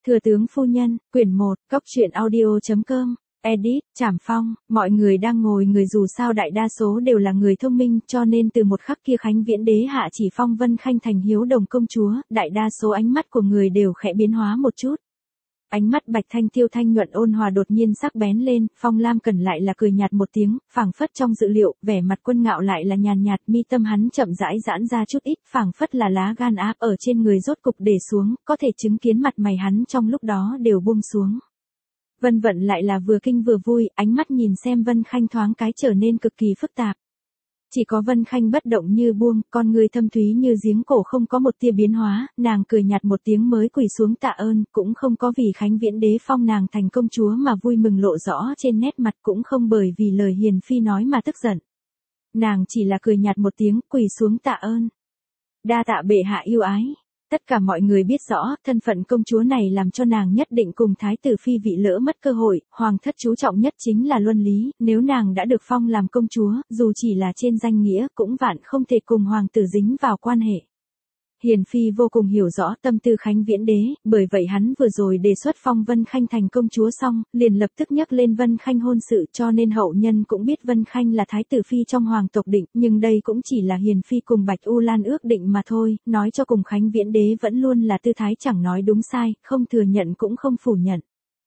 Thừa tướng phu nhân, quyển 1, Cốc truyện audio.com, edit, Trảm Phong, mọi người đang ngồi người dù sao đại đa số đều là người thông minh cho nên từ một khắc kia Khánh Viễn Đế hạ chỉ phong Vân Khanh thành hiếu đồng công chúa, đại đa số ánh mắt của người đều khẽ biến hóa một chút. Ánh mắt Bạch Thanh Tiêu thanh nhuận ôn hòa đột nhiên sắc bén lên, Phong Lam Cẩn lại là cười nhạt một tiếng, phảng phất trong dự liệu, vẻ mặt Quân Ngạo lại là nhàn nhạt, mi tâm hắn chậm rãi giãn ra chút ít, phảng phất là lá gan áp ở trên người rốt cục để xuống, có thể chứng kiến mặt mày hắn trong lúc đó đều buông xuống. Vân Vận lại là vừa kinh vừa vui, ánh mắt nhìn xem Vân Khanh thoáng cái trở nên cực kỳ phức tạp. Chỉ có Vân Khanh bất động như buông, con người thâm thúy như giếng cổ không có một tia biến hóa, nàng cười nhạt một tiếng mới quỳ xuống tạ ơn, cũng không có vì Khánh Viễn Đế phong nàng thành công chúa mà vui mừng lộ rõ trên nét mặt, cũng không bởi vì lời hiền phi nói mà tức giận. Nàng chỉ là cười nhạt một tiếng, quỳ xuống tạ ơn. Đa tạ bệ hạ yêu ái. Tất cả mọi người biết rõ, thân phận công chúa này làm cho nàng nhất định cùng thái tử phi vị lỡ mất cơ hội, hoàng thất chú trọng nhất chính là luân lý, nếu nàng đã được phong làm công chúa, dù chỉ là trên danh nghĩa, cũng vạn không thể cùng hoàng tử dính vào quan hệ. Hiền phi vô cùng hiểu rõ tâm tư Khánh Viễn Đế, bởi vậy hắn vừa rồi đề xuất phong Vân Khanh thành công chúa xong, liền lập tức nhắc lên Vân Khanh hôn sự, cho nên hậu nhân cũng biết Vân Khanh là thái tử phi trong hoàng tộc định, nhưng đây cũng chỉ là Hiền phi cùng Bạch U Lan ước định mà thôi, nói cho cùng Khánh Viễn Đế vẫn luôn là tư thái chẳng nói đúng sai, không thừa nhận cũng không phủ nhận.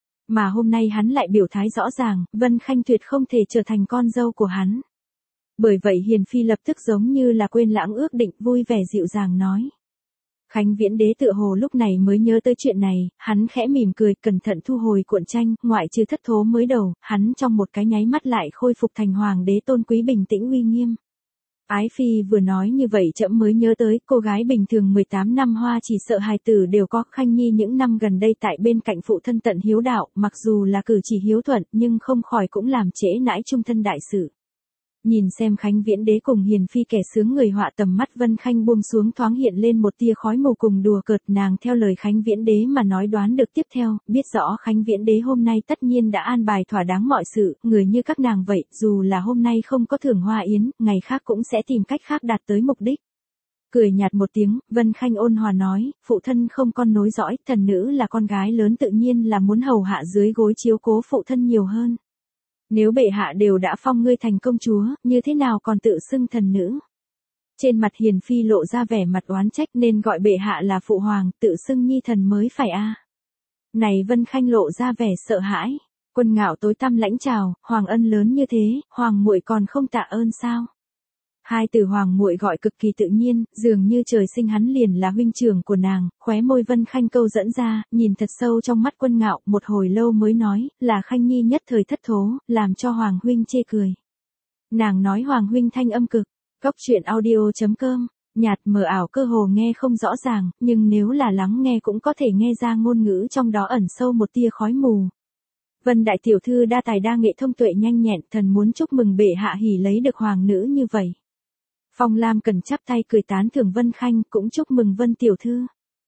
Mà hôm nay hắn lại biểu thái rõ ràng, Vân Khanh tuyệt không thể trở thành con dâu của hắn. Bởi vậy Hiền phi lập tức giống như là quên lãng ước định, vui vẻ dịu dàng nói. Khánh Viễn Đế tựa hồ lúc này mới nhớ tới chuyện này, hắn khẽ mỉm cười, cẩn thận thu hồi cuộn tranh, ngoại trừ thất thố mới đầu, hắn trong một cái nháy mắt lại khôi phục thành hoàng đế tôn quý bình tĩnh uy nghiêm. Ái phi vừa nói như vậy trẫm mới nhớ tới, cô gái bình thường 18 năm hoa chỉ sợ hài tử đều có, Khanh Nhi những năm gần đây tại bên cạnh phụ thân tận hiếu đạo, mặc dù là cử chỉ hiếu thuận, nhưng không khỏi cũng làm trễ nãi trung thân đại sự. Nhìn xem Khánh Viễn Đế cùng Hiền phi kẻ sướng người họa, tầm mắt Vân Khanh buông xuống thoáng hiện lên một tia khói mù cùng đùa cợt, nàng theo lời Khánh Viễn Đế mà nói đoán được tiếp theo, biết rõ Khánh Viễn Đế hôm nay tất nhiên đã an bài thỏa đáng mọi sự, người như các nàng vậy, dù là hôm nay không có thưởng hoa yến, ngày khác cũng sẽ tìm cách khác đạt tới mục đích. Cười nhạt một tiếng, Vân Khanh ôn hòa nói, phụ thân không con nối dõi, thần nữ là con gái lớn tự nhiên là muốn hầu hạ dưới gối chiếu cố phụ thân nhiều hơn. Nếu bệ hạ đều đã phong ngươi thành công chúa, như thế nào còn tự xưng thần nữ? Trên mặt Hiền phi lộ ra vẻ mặt oán trách, nên gọi bệ hạ là phụ hoàng, tự xưng nhi thần mới phải a. Này Vân Khanh lộ ra vẻ sợ hãi. Quân Ngạo tối tăm lãnh chào, hoàng ân lớn như thế, hoàng muội còn không tạ ơn sao? Hai từ hoàng muội gọi cực kỳ tự nhiên, dường như trời sinh hắn liền là huynh trưởng của nàng, khóe môi Vân Khanh câu dẫn ra, nhìn thật sâu trong mắt Quân Ngạo, một hồi lâu mới nói, là Khanh Nhi nhất thời thất thố, làm cho hoàng huynh chê cười. Nàng nói hoàng huynh thanh âm cực, Cốc truyện audio.com, nhạt mờ ảo cơ hồ nghe không rõ ràng, nhưng nếu là lắng nghe cũng có thể nghe ra ngôn ngữ trong đó ẩn sâu một tia khói mù. Vân đại tiểu thư đa tài đa nghệ thông tuệ nhanh nhẹn, thần muốn chúc mừng bệ hạ hỉ lấy được hoàng nữ như vậy. Phong Lam Cần chắp tay cười tán thưởng Vân Khanh, cũng chúc mừng Vân tiểu thư.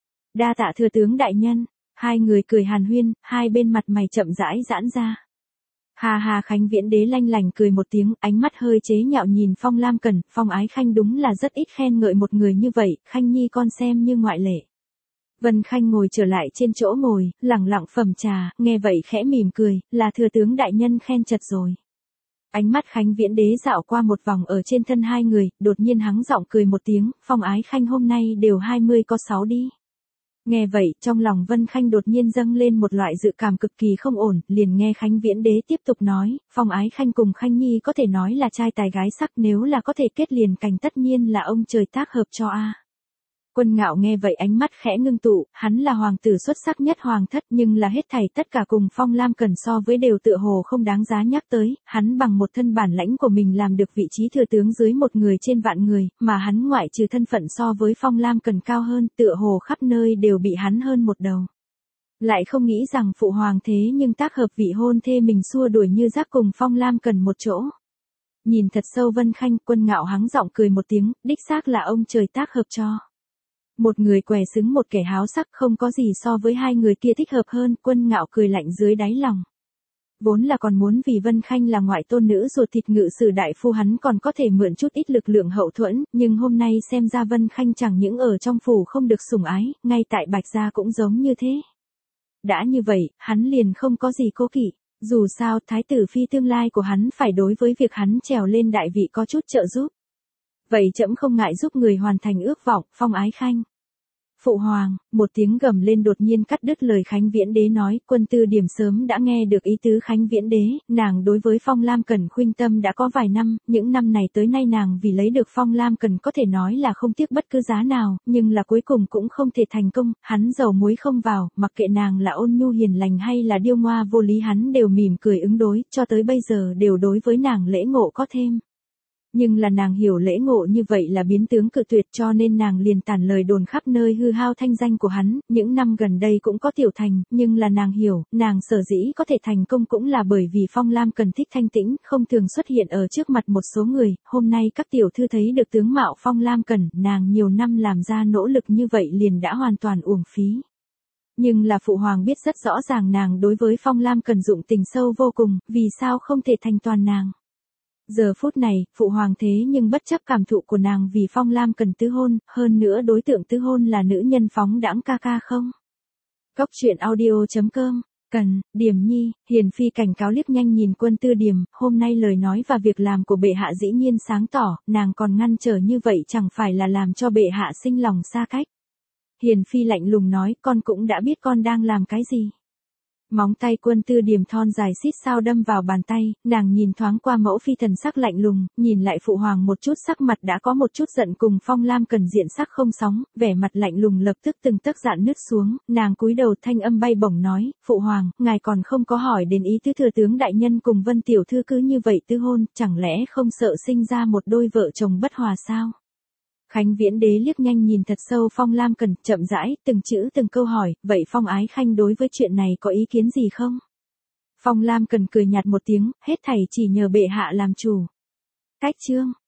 Đa tạ thừa tướng đại nhân. Hai người cười hàn huyên, hai bên mặt mày chậm rãi giãn ra. Hà hà, Khánh Viễn Đế lanh lành cười một tiếng, ánh mắt hơi chế nhạo nhìn Phong Lam Cần, Phong Ái Khanh đúng là rất ít khen ngợi một người như vậy, Khanh Nhi con xem như ngoại lệ. Vân Khanh ngồi trở lại trên chỗ ngồi, lẳng lặng phẩm trà, nghe vậy khẽ mỉm cười, là thừa tướng đại nhân khen chật rồi. Ánh mắt Khánh Viễn Đế dạo qua một vòng ở trên thân hai người, đột nhiên hắng giọng cười một tiếng, Phong Ái Khanh hôm nay đều 20 có 6 đi. Nghe vậy, trong lòng Vân Khanh đột nhiên dâng lên một loại dự cảm cực kỳ không ổn, liền nghe Khánh Viễn Đế tiếp tục nói, Phong Ái Khanh cùng Khanh Nhi có thể nói là trai tài gái sắc, nếu là có thể kết liền cành tất nhiên là ông trời tác hợp cho a. Quân Ngạo nghe vậy ánh mắt khẽ ngưng tụ, hắn là hoàng tử xuất sắc nhất hoàng thất, nhưng là hết thảy tất cả cùng Phong Lam Cần so với đều tựa hồ không đáng giá nhắc tới, hắn bằng một thân bản lãnh của mình làm được vị trí thừa tướng dưới một người trên vạn người, mà hắn ngoại trừ thân phận so với Phong Lam Cần cao hơn, tựa hồ khắp nơi đều bị hắn hơn một đầu. Lại không nghĩ rằng phụ hoàng thế nhưng tác hợp vị hôn thê mình xua đuổi như rác cùng Phong Lam Cần một chỗ. Nhìn thật sâu Vân Khanh, Quân Ngạo hắng giọng cười một tiếng, đích xác là ông trời tác hợp cho. Một người què xứng một kẻ háo sắc, không có gì so với hai người kia thích hợp hơn, Quân Ngạo cười lạnh dưới đáy lòng. Vốn là còn muốn vì Vân Khanh là ngoại tôn nữ ruột thịt ngự sử đại phu hắn còn có thể mượn chút ít lực lượng hậu thuẫn, nhưng hôm nay xem ra Vân Khanh chẳng những ở trong phủ không được sủng ái, ngay tại Bạch gia cũng giống như thế. đã như vậy, hắn liền không có gì cố kỵ. Dù sao, thái tử phi tương lai của hắn phải đối với việc hắn trèo lên đại vị có chút trợ giúp. Vậy trẫm không ngại giúp người hoàn thành ước vọng, Phong Ái Khanh. Phụ hoàng, một tiếng gầm lên đột nhiên cắt đứt lời Khánh Viễn Đế nói, Quân Tư Điểm sớm đã nghe được ý tứ Khánh Viễn Đế, nàng đối với Phong Lam Cần khuynh tâm đã có vài năm, những năm này tới nay nàng vì lấy được Phong Lam Cần có thể nói là không tiếc bất cứ giá nào, nhưng là cuối cùng cũng không thể thành công, hắn dầu muối không vào, mặc kệ nàng là ôn nhu hiền lành hay là điêu ngoa vô lý hắn đều mỉm cười ứng đối, cho tới bây giờ đều đối với nàng lễ ngộ có thêm. Nhưng là nàng hiểu lễ ngộ như vậy là biến tướng cự tuyệt cho nên nàng liền tản lời đồn khắp nơi hư hao thanh danh của hắn, những năm gần đây cũng có tiểu thành, nhưng là nàng hiểu, nàng sở dĩ có thể thành công cũng là bởi vì Phong Lam Cần thích thanh tĩnh, không thường xuất hiện ở trước mặt một số người, hôm nay các tiểu thư thấy được tướng mạo Phong Lam Cần, nàng nhiều năm làm ra nỗ lực như vậy liền đã hoàn toàn uổng phí. Nhưng là phụ hoàng biết rất rõ ràng nàng đối với Phong Lam Cần dụng tình sâu vô cùng, vì sao không thể thành toàn nàng. Giờ phút này, phụ hoàng thế nhưng bất chấp cảm thụ của nàng vì Phong Lam Cần tứ hôn, hơn nữa đối tượng tứ hôn là nữ nhân phóng đãng ca ca không. Cốc truyện audio.com, Cần, Điểm Nhi, Hiền Phi cảnh cáo liếc nhanh nhìn Quân Tư Điểm, hôm nay lời nói và việc làm của bệ hạ dĩ nhiên sáng tỏ, nàng còn ngăn trở như vậy chẳng phải là làm cho bệ hạ sinh lòng xa cách. Hiền Phi lạnh lùng nói, con cũng đã biết con đang làm cái gì. Móng tay Quân Tư Điểm thon dài xít sao đâm vào bàn tay, nàng nhìn thoáng qua mẫu phi thần sắc lạnh lùng, nhìn lại phụ hoàng một chút sắc mặt đã có một chút giận cùng Phong Lam Cần diện sắc không sóng, vẻ mặt lạnh lùng lập tức từng tấc dạn nứt xuống, nàng cúi đầu thanh âm bay bổng nói, phụ hoàng, ngài còn không có hỏi đến ý tứ thừa tướng đại nhân cùng Vân tiểu thư cứ như vậy tư hôn, chẳng lẽ không sợ sinh ra một đôi vợ chồng bất hòa sao? Khánh Viễn Đế liếc nhanh nhìn thật sâu Phong Lam Cần, chậm rãi, từng chữ từng câu hỏi, vậy Phong Ái Khanh đối với chuyện này có ý kiến gì không? Phong Lam Cần cười nhạt một tiếng, hết thảy chỉ nhờ bệ hạ làm chủ. Cách chương.